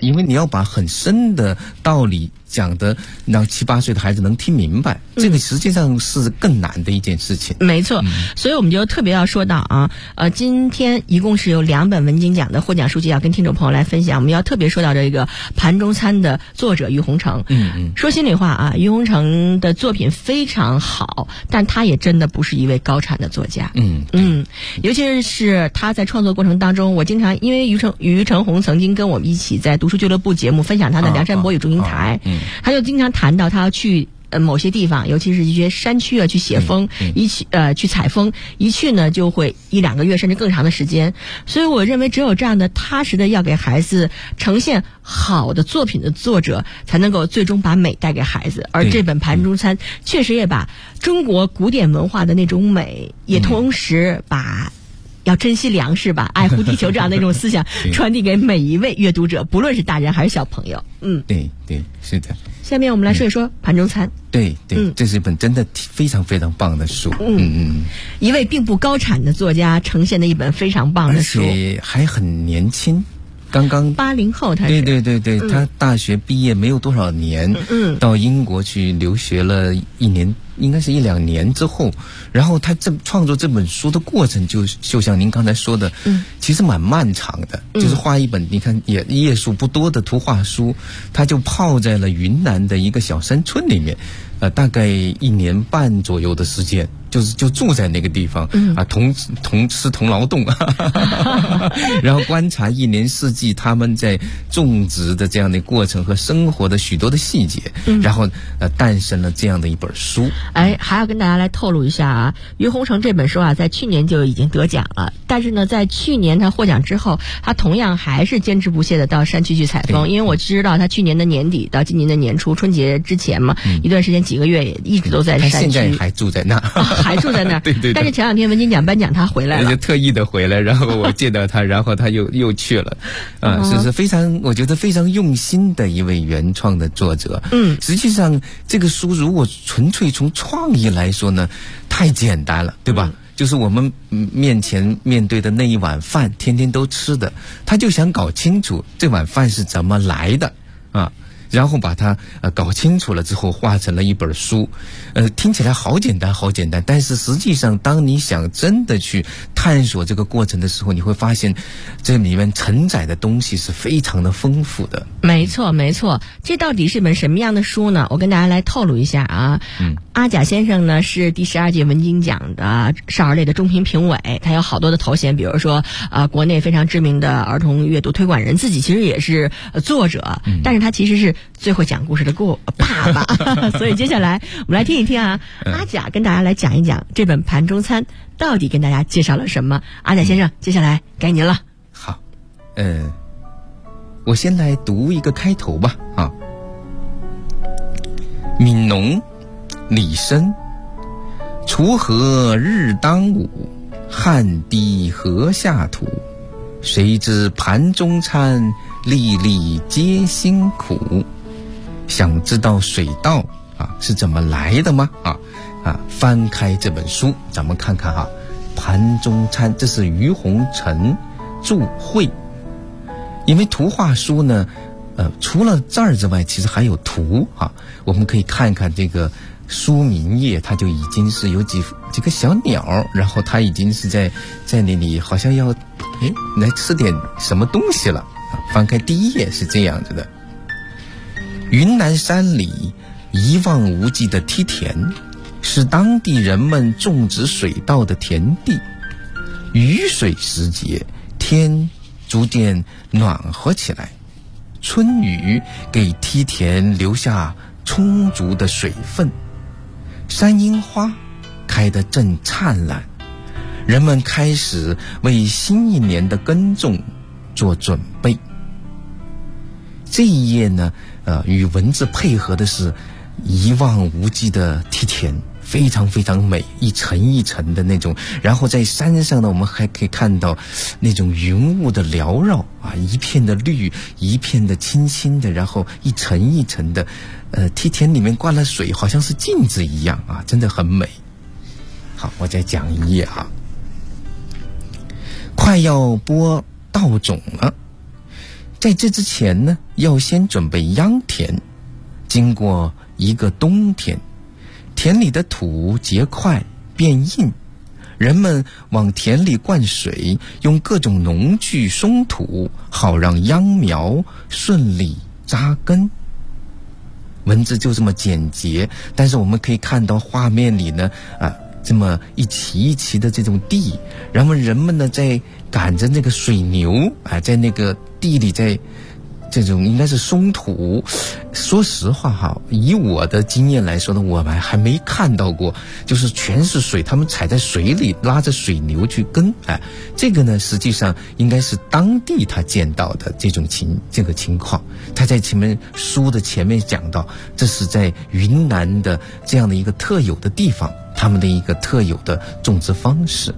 因为你要把很深的道理讲的让7、8岁的孩子能听明白，这个实际上是更难的一件事情。 没错，所以我们就特别要说到啊，今天一共是有2本文津奖的获奖书籍要跟听众朋友来分享。我们要特别说到这个盘中餐的作者于洪成。说心里话啊，于洪成的作品非常好，但他也真的不是一位高产的作家。尤其是他在创作过程当中，我经常因为于承红曾经跟我们一起在读书俱乐部节目分享他的《梁山伯与祝英台》，他就经常谈到他要去某些地方，尤其是一些山区啊，去写风，去采风，一去呢就会1、2个月甚至更长的时间。所以我认为只有这样的踏实的要给孩子呈现好的作品的作者，才能够最终把美带给孩子。而这本盘中餐确实也把中国古典文化的那种美，也同时把要珍惜粮食吧，爱护地球这样的一种思想传递给每一位阅读者，不论是大人还是小朋友。 对，是的。 下面我们来说一说盘中餐。 对，这是一本真的非常非常棒的书。 一位并不高产的作家呈现的一本非常棒的书， 而且还很年轻，刚刚 80后他是。 对，他大学毕业没有多少年，到英国去留学了1年，应该是1、2年之后，然后他创作这本书的过程就像您刚才说的，其实蛮漫长的，就是画一本你看也页数不多的图画书，他就泡在了云南的一个小山村里面，大概1年半左右的时间。就住在那个地方同吃同劳动然后观察1年4季他们在种植的这样的过程和生活的许多的细节，然后诞生了这样的一本书。 还要跟大家来透露一下啊，于洪成这本书啊，在去年就已经得奖了，但是呢，在去年他获奖之后，他同样还是坚持不懈的到山区去采风。因为我知道他去年的年底到今年的年初，春节之前嘛，一段时间几个月也一直都在山区。 他现在还住在那还住在那儿。 对。 但是前2天文津奖颁奖他回来了， 就特意的回来，然后我见到他，然后他又去了，是非常，我觉得非常用心的一位原创的作者。实际上这个书如果纯粹从创意来说呢，太简单了，对吧？就是我们面前面对的那一碗饭，天天都吃的，他就想搞清楚这碗饭是怎么来的然后把它搞清楚了之后画成了一本书。听起来好简单，但是实际上当你想真的去探索这个过程的时候，你会发现这里面承载的东西是非常的丰富的。 没错，这到底是本什么样的书呢？我跟大家来透露一下啊。阿甲先生呢是第12届文津奖的少儿类的中评评委，他有好多的头衔，比如说国内非常知名的儿童阅读推广人，自己其实也是作者，但是他其实是最会讲故事的爸爸所以接下来我们来听一听啊，阿甲跟大家来讲一讲这本盘中餐到底跟大家介绍了什么。阿甲先生，接下来该您了。 好，我先来读一个开头吧。悯农李绅，锄禾日当午，汗滴禾下土。谁知盘中餐，粒粒皆辛苦。想知道水稻是怎么来的吗？翻开这本书，咱们看看盘中餐，这是于洪成著绘。因为图画书呢，除了字儿之外，其实还有图我们可以看看这个书名页，它就已经是有几个小鸟，然后它已经是在那里好像要来吃点什么东西了。翻开第1页是这样子的：云南山里一望无际的梯田，是当地人们种植水稻的田地。雨水时节，天逐渐暖和起来，春雨给梯田留下充足的水分，山樱花开得正灿烂，人们开始为新一年的耕种做准备。这一页呢，与文字配合的是一望无际的梯田，非常非常美，一层一层的那种。然后在山上呢，我们还可以看到那种云雾的缭绕一片的绿，一片的青青的，然后一层一层的，梯田里面灌了水，好像是镜子一样真的很美。好，我再讲1页快要播稻种了， 在这之前呢，要先准备秧田。经过一个冬天，田里的土结块变硬，人们往田里灌水，用各种农具松土，好让秧苗顺利扎根。文字就这么简洁，但是我们可以看到画面里呢，这么一畦一畦的这种地，然后人们呢在赶着那个水牛在那个地里在这种应该是松土。说实话哈，以我的经验来说呢，我们还没看到过就是全是水，他们踩在水里拉着水牛去耕。这个呢实际上应该是当地他见到的这个情况。他在书的前面讲到，这是在云南的这样的一个特有的地方，他们的一个特有的种植方式。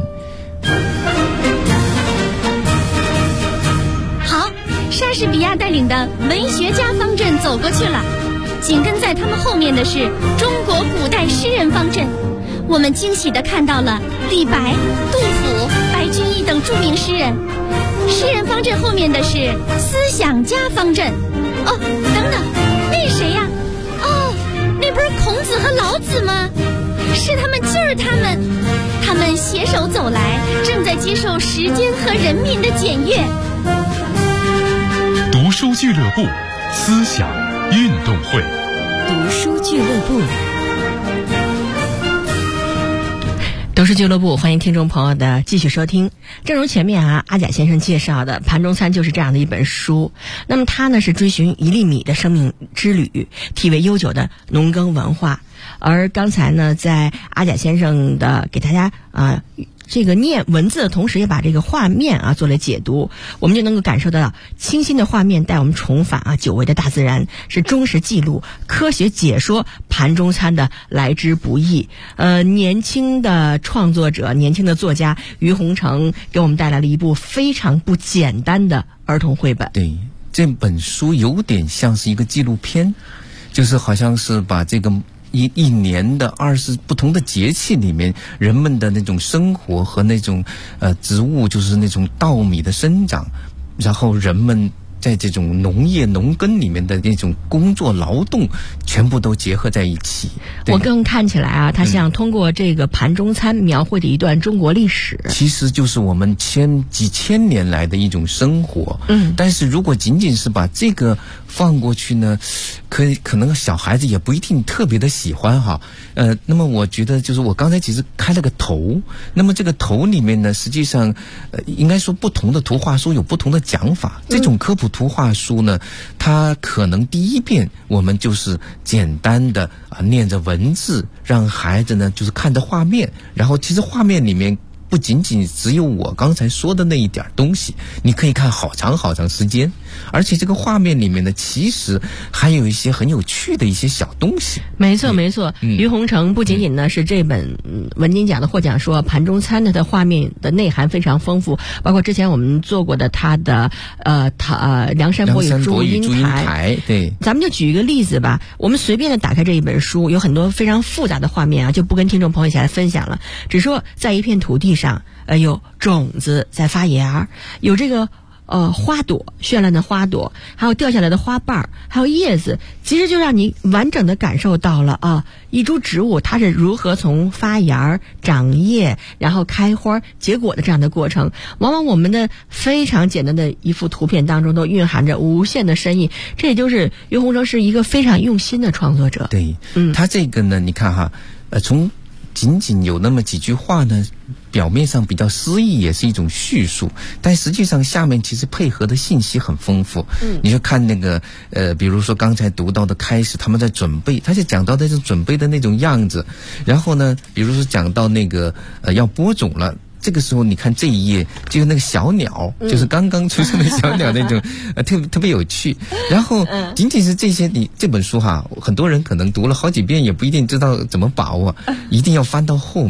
莎士比亚带领的文学家方阵走过去了，紧跟在他们后面的是中国古代诗人方阵。我们惊喜地看到了李白、杜甫、白居易等著名诗人。诗人方阵后面的是思想家方阵。等等，那谁呀？那不是孔子和老子吗？是他们，就是他们。他们携手走来，正在接受时间和人民的检阅。 读书俱乐部，思想运动会。 读书俱乐部， 读书俱乐部，欢迎听众朋友的继续收听。正如前面阿甲先生介绍的，盘中餐就是这样的一本书。那么它呢是追寻1粒米的生命之旅，体味悠久的农耕文化。而刚才呢，在阿甲先生的给大家这个念文字的同时，也把这个画面做了解读，我们就能够感受得到清新的画面带我们重返久违的大自然，是忠实记录、科学解说盘中餐的来之不易。年轻的创作者、年轻的作家于洪成给我们带来了一部非常不简单的儿童绘本。 对，这本书有点像是一个纪录片，就是好像是把这个一年的20不同的节气里面人们的那种生活和那种植物，就是那种稻米的生长，然后人们在这种农业农耕里面的那种工作劳动全部都结合在一起。 我更看起来它像通过这个盘中餐描绘的一段中国历史， 其实就是我们几千年来的一种生活。但是如果仅仅是把这个放过去呢，可能小孩子也不一定特别的喜欢哈。那么我觉得就是我刚才其实开了个头，那么这个头里面呢，实际上应该说不同的图画书有不同的讲法。这种科普图画书呢，它可能第一遍我们就是简单的念着文字，让孩子呢就是看着画面，然后其实画面里面不仅仅只有我刚才说的那一点东西，你可以看好长好长时间，而且这个画面里面呢，其实还有一些很有趣的一些小东西。 没错没错，于洪成不仅仅呢是这本文津奖的获奖书盘中餐的画面的内涵非常丰富，包括之前我们做过的他的梁山伯与祝英台。 对， 咱们就举一个例子吧，我们随便的打开这一本书，有很多非常复杂的画面就不跟听众朋友一起来分享了，只说在一片土地上有种子在发芽，有这个花朵，绚烂的花朵，还有掉下来的花瓣，还有叶子，其实就让你完整的感受到了一株植物它是如何从发芽、长叶，然后开花结果的这样的过程。往往我们的非常简单的一幅图片当中都蕴含着无限的深意，这也就是于洪成是一个非常用心的创作者。 对，他这个呢，你看哈，从仅仅有那么几句话呢，表面上比较诗意，也是一种叙述，但实际上下面其实配合的信息很丰富。你就看那个比如说刚才读到的开始，他们在准备，他就讲到那种准备的那种样子，然后呢，比如说讲到那个要播种了。这个时候你看这一页，就是那个小鸟，就是刚刚出生的小鸟那种特别有趣。然后仅仅是这些，你这本书很多人可能读了好几遍也不一定知道怎么把握，一定要翻到后面。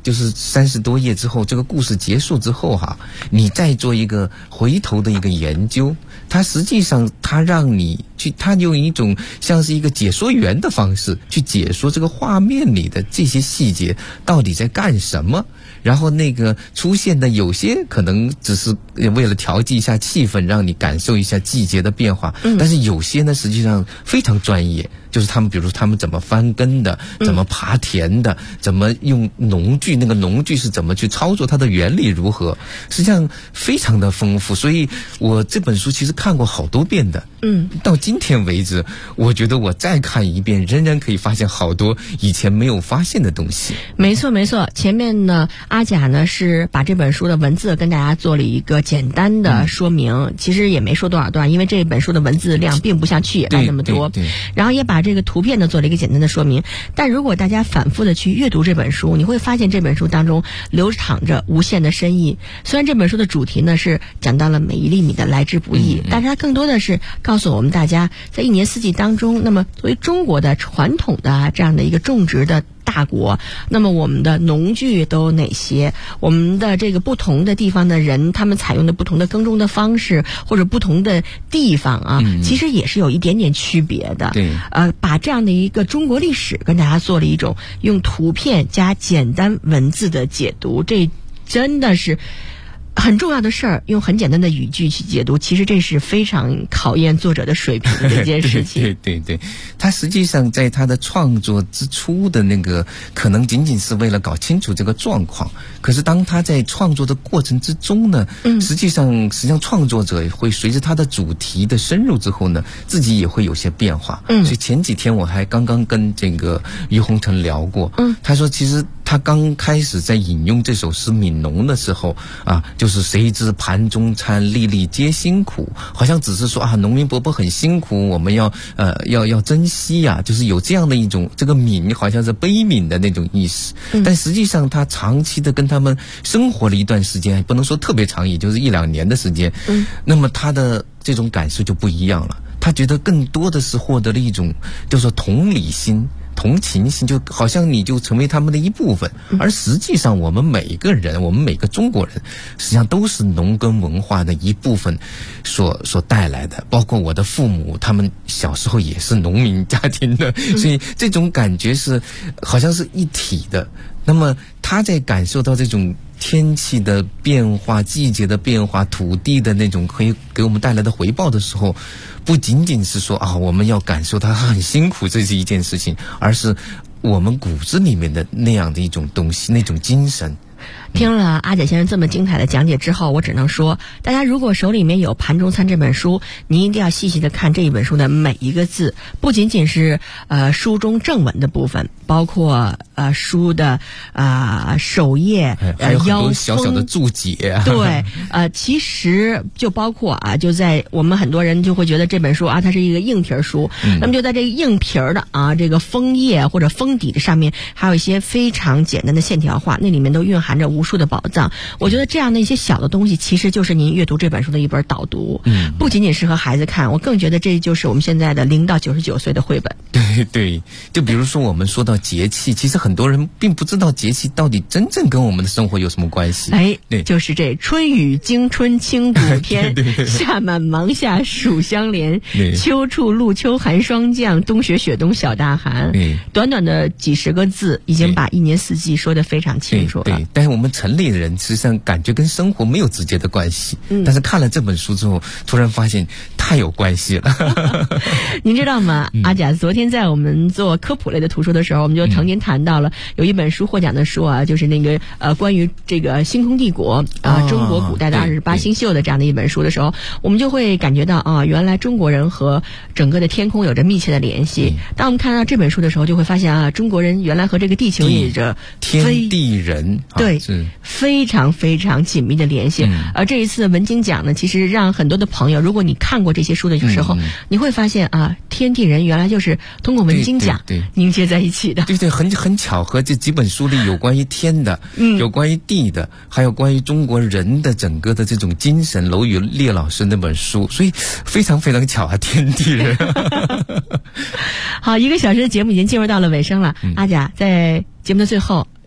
就是30多页之后，这个故事结束之后哈，你再做一个回头的一个研究，它实际上它让你去，它用一种像是一个解说员的方式去解说这个画面里的这些细节到底在干什么。然后那个出现的有些可能只是为了调剂一下气氛，让你感受一下季节的变化，但是有些呢实际上非常专业，就是他们比如他们怎么翻耕的，怎么耙田的，怎么用农具，那个农具是怎么去操作，它的原理如何，实际上非常的丰富。所以我这本书其实看过好多遍的，到今天为止我觉得我再看一遍仍然可以发现好多以前没有发现的东西。 没错没错，前面呢阿甲呢是把这本书的文字跟大家做了一个简单的说明，其实也没说多少段，因为这本书的文字量并不像去野带那么多，然后也把这个图片呢做了一个简单的说明。但如果大家反复的去阅读这本书，你会发现这本书当中流淌着无限的深意。虽然这本书的主题呢是讲到了每一粒米的来之不易，但是它更多的是告诉我们大家在一年四季当中，那么作为中国的传统的这样的一个种植的大国，那么我们的农具都有哪些？我们的这个不同的地方的人，他们采用的不同的耕种的方式，或者不同的地方啊，其实也是有一点点区别的。 对， 把这样的一个中国历史跟大家做了一种用图片加简单文字的解读，这真的是很重要的事儿，用很简单的语句去解读，其实这是非常考验作者的水平的一件事情。 对，他实际上在他的创作之初的那个，可能仅仅是为了搞清楚这个状况。可是当他在创作的过程之中呢，实际上创作者会随着他的主题的深入之后呢，自己也会有些变化。所以前几天我还刚刚跟这个于洪成聊过，他说其实他刚开始在引用这首诗《悯农》的时候啊，就是谁知盘中餐，粒粒皆辛苦，好像只是说啊，农民伯伯很辛苦，我们要珍惜呀，就是有这样的一种这个悯，好像是悲悯的那种意思。但实际上他长期的跟他们生活了一段时间，不能说特别长，也就是1-2年的时间，那么他的这种感受就不一样了。他觉得更多的是获得了一种叫做同理心、同情心，就好像你就成为他们的一部分。而实际上我们每个人，我们每个中国人实际上都是农耕文化的一部分所带来的，包括我的父母他们小时候也是农民家庭的，所以这种感觉是好像是一体的。那么他在感受到这种天气的变化、季节的变化、土地的那种可以给我们带来的回报的时候，不仅仅是说啊我们要感受它很辛苦，这是一件事情，而是我们骨子里面的那样的一种东西，那种精神。 听了阿甲先生这么精彩的讲解之后，我只能说，大家如果手里面有《盘中餐》这本书，您一定要细细的看这一本书的每一个字，不仅仅是书中正文的部分，包括书的首页还有很多小小的注解。 对，其实就包括就在我们很多人就会觉得这本书它是一个硬皮书，那么就在这个硬皮的这个封页或者封底的上面，还有一些非常简单的线条画，那里面都蕴含着无数的宝藏。我觉得这样的一些小的东西，其实就是您阅读这本书的一本导读，不仅仅适合孩子看，我更觉得这就是我们现在的0到99岁的绘本。 对，就比如说我们说到节气，其实很多人并不知道节气到底真正跟我们的生活有什么关系。 对，就是这春雨惊春清谷天，夏满芒夏暑相连，秋处露秋寒霜降，冬雪雪冬小大寒。短短的几十个字，已经把一年四季说得非常清楚了。 对，但是我们城里的人实际上感觉跟生活没有直接的关系，但是看了这本书之后，突然发现太有关系了。 您知道吗？阿甲昨天在我们做科普类的图书的时候，我们就曾经谈到了有一本书获奖的书就是那个关于这个星空帝国中国古代的28星宿的这样的一本书的时候，我们就会感觉到原来中国人和整个的天空有着密切的联系。当我们看到这本书的时候，就会发现中国人原来和这个地球有着天地人对非常非常紧密的联系。而这一次文经奖呢，其实让很多的朋友，如果你看过这些书的时候，你会发现天地人原来就是通过文经奖凝结在一起的。 对，很巧合，这几本书里有关于天的，有关于地的，还有关于中国人的整个的这种精神。娄宇烈老师那本书，所以非常非常巧天地人。好，1个小时的节目已经进入到了尾声了。阿甲在节目的最后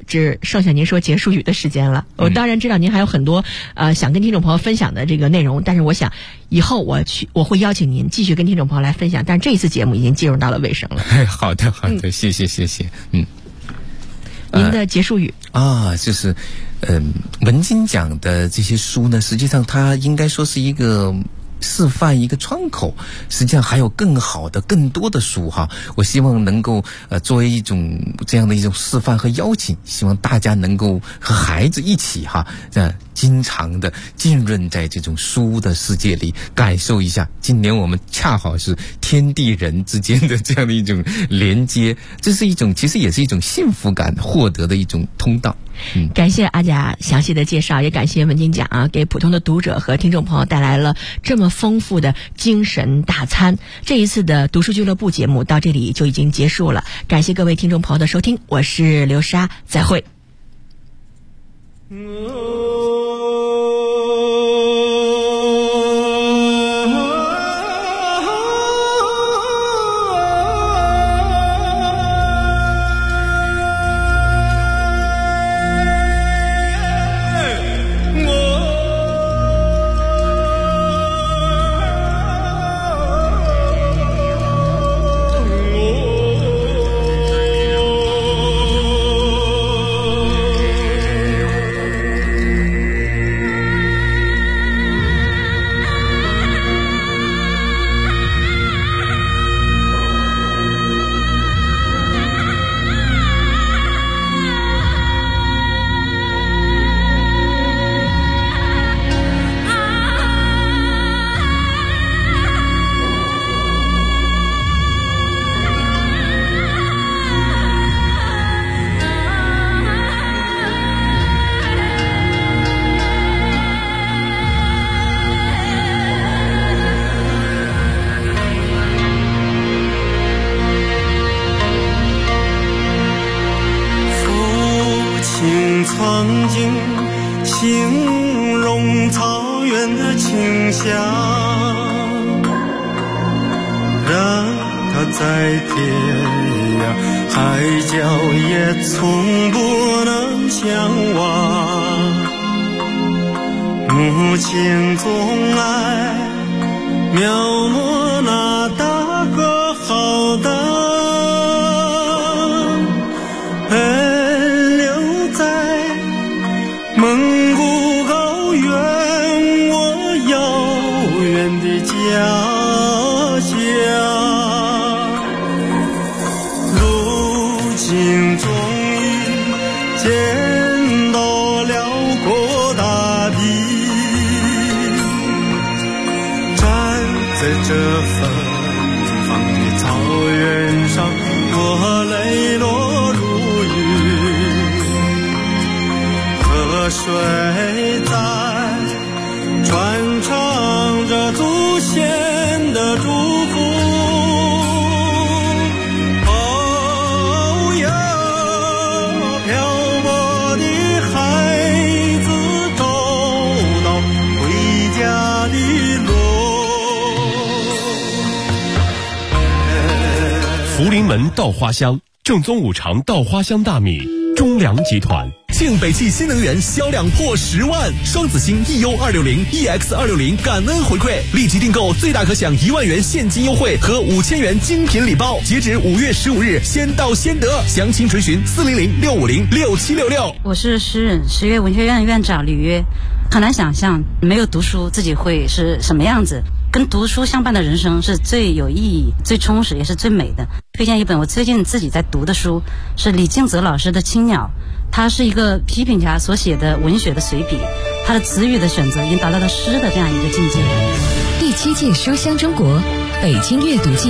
只剩下您说结束语的时间了。我当然知道您还有很多想跟听众朋友分享的这个内容，但是我想以后我会邀请您继续跟听众朋友来分享，但是这一次节目已经进入到了尾声了。 好的，谢谢。 您的结束语就是文津奖的这些书呢，实际上它应该说是一个示范，一个窗口，实际上还有更好的更多的书哈，我希望能够作为一种这样的一种示范和邀请，希望大家能够和孩子一起经常的浸润在这种书的世界里，感受一下今年我们恰好是天地人之间的这样的一种连接，这是一种其实也是一种幸福感获得的一种通道。 感谢阿甲详细的介绍，也感谢文津奖给普通的读者和听众朋友带来了这么丰富的精神大餐。这一次的读书俱乐部节目到这里就已经结束了，感谢各位听众朋友的收听，我是刘莎，再会。 曾经形容草原的清香，让它在天涯海角也从不能相忘。母亲总爱描摹那大河浩荡，蒙古高原，我遥远的家乡。如今终于见到辽阔大地，站在这芬芳的草原上，我泪落如雨。河水在传唱着祖先的祝福，哦呀，漂泊的孩子找到回家的路。 福临门稻花香，正宗五常稻花香大米，中粮集团。 庆北汽新能源销量破10万，双子星 EU260、EX260 感恩回馈，立即订购最大可享1万元现金优惠和5000元精品礼包，截止5月15日，先到先得。详情垂询400-650-6766。 我是诗人，实业文学院院长吕约。很难想象没有读书自己会是什么样子，跟读书相伴的人生是最有意义、最充实也是最美的。推荐一本我最近自己在读的书，是李敬泽老师的《青鸟》，它是一个批评家所写的文学的随笔，他的词语的选择已经达到了诗的这样一个境界。 第7届书香中国北京阅读季